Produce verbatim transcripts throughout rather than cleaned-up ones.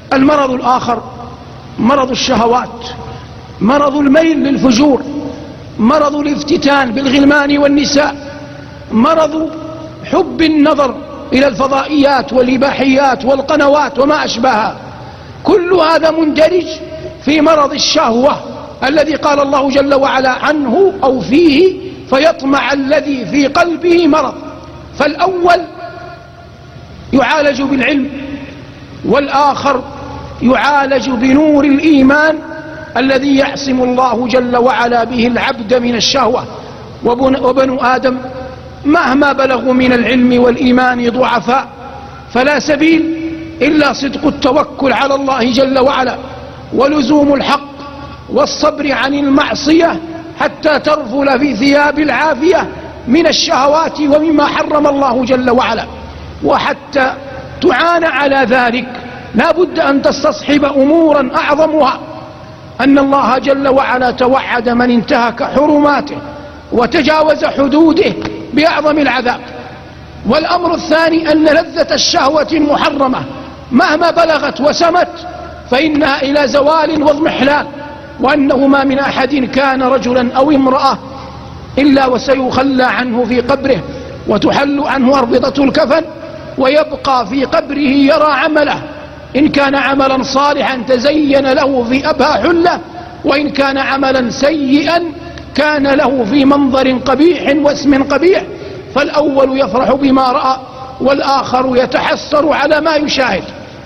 المرض الآخر مرض الشهوات، مرض الميل للفجور، مرض الافتتان بالغلمان والنساء، مرض حب النظر إلى الفضائيات والإباحيات والقنوات وما أشبهها. كل هذا مندرج في مرض الشهوة الذي قال الله جل وعلا عنه أو فيه فيطمع الذي في قلبه مرض. فالأول يعالج بالعلم، والآخر يعالج بنور الإيمان الذي يعصم الله جل وعلا به العبد من الشهوة. وبنو آدم مهما بلغوا من العلم والإيمان ضعفاء، فلا سبيل إلا صدق التوكل على الله جل وعلا ولزوم الحق والصبر عن المعصية حتى ترفل في ثياب العافية من الشهوات ومما حرم الله جل وعلا. وحتى تعان على ذلك لا بد أن تستصحب أمورا أعظمها أن الله جل وعلا توعد من انتهك حرماته وتجاوز حدوده بأعظم العذاب. والأمر الثاني أن لذة الشهوة المحرمة مهما بلغت وسمت فإنها إلى زوال واضمحلال، وأنه ما من أحد كان رجلا أو امرأة إلا وسيخلى عنه في قبره وتحل عنه أربطة الكفن ويبقى في قبره يرى عمله، إن كان عملا صالحا تزين له في أبهى حلة، وإن كان عملا سيئا كان له في منظر قبيح واسم قبيح. فالأول يفرح بما رأى والآخر يتحسر على ما يشاهد.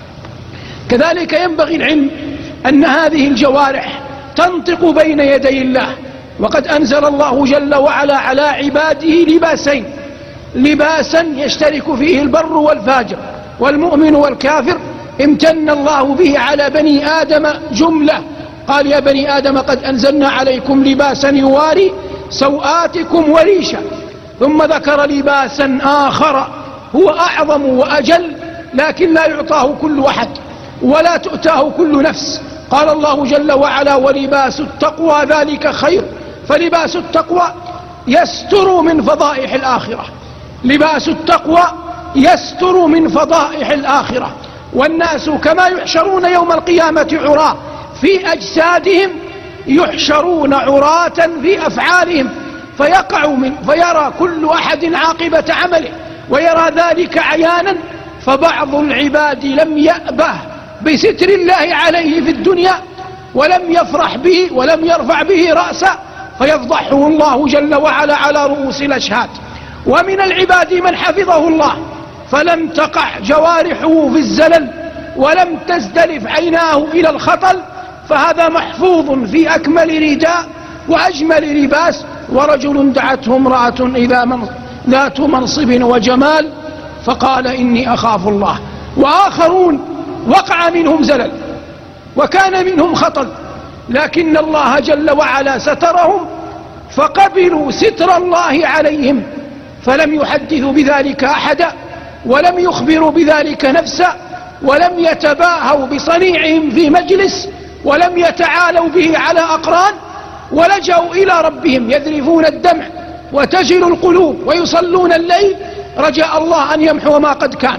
كذلك ينبغي العلم أن هذه الجوارح تنطق بين يدي الله، وقد أنزل الله جل وعلا على عباده لباسين: لباسا يشترك فيه البر والفاجر والمؤمن والكافر. امتن الله به على بني آدم جملة، قال: يا بني آدم قد أنزلنا عليكم لباسا يواري سوآتكم وريشا. ثم ذكر لباسا آخر هو أعظم وأجل لكن لا يعطاه كل أحد ولا تؤتاه كل نفس. قال الله جل وعلا: ولباس التقوى ذلك خير. فلباس التقوى يستر من فضائح الآخرة، لباس التقوى يستر من فضائح الآخرة. والناس كما يحشرون يوم القيامة عراة في أجسادهم يحشرون عراة في أفعالهم، فيقع من فيرى كل أحد عاقبة عمله ويرى ذلك عيانا. فبعض العباد لم يأبه بستر الله عليه في الدنيا ولم يفرح به ولم يرفع به رأسا فيفضحه الله جل وعلا على رؤوس الأشهاد. ومن العباد من حفظه الله فلم تقع جوارحه في الزلل ولم تزدلف عيناه إلى الخطل، فهذا محفوظ في أكمل رداء وأجمل لباس. ورجل دعته امرأة إذا من ذات منصب وجمال فقال: إني أخاف الله. وآخرون وقع منهم زلل وكان منهم خطل، لكن الله جل وعلا سترهم فقبلوا ستر الله عليهم، فلم يحدثوا بذلك أحدا ولم يخبروا بذلك نفسا ولم يتباهوا بصنيعهم في مجلس ولم يتعالوا به على أقران، ولجأوا إلى ربهم يذرفون الدمع وتجل القلوب ويصلون الليل رجاء الله أن يمحو ما قد كان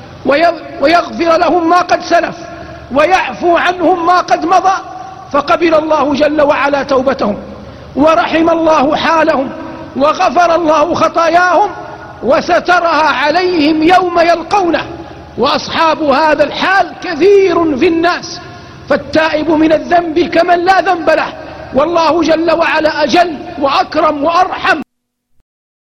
ويغفر لهم ما قد سلف ويعفو عنهم ما قد مضى. فقبل الله جل وعلا توبتهم ورحم الله حالهم وغفر الله خطاياهم وسترها عليهم يوم يلقونه. وأصحاب هذا الحال كثير في الناس، فالتائب من الذنب كمن لا ذنب له، والله جل وعلا أجل وأكرم وأرحم.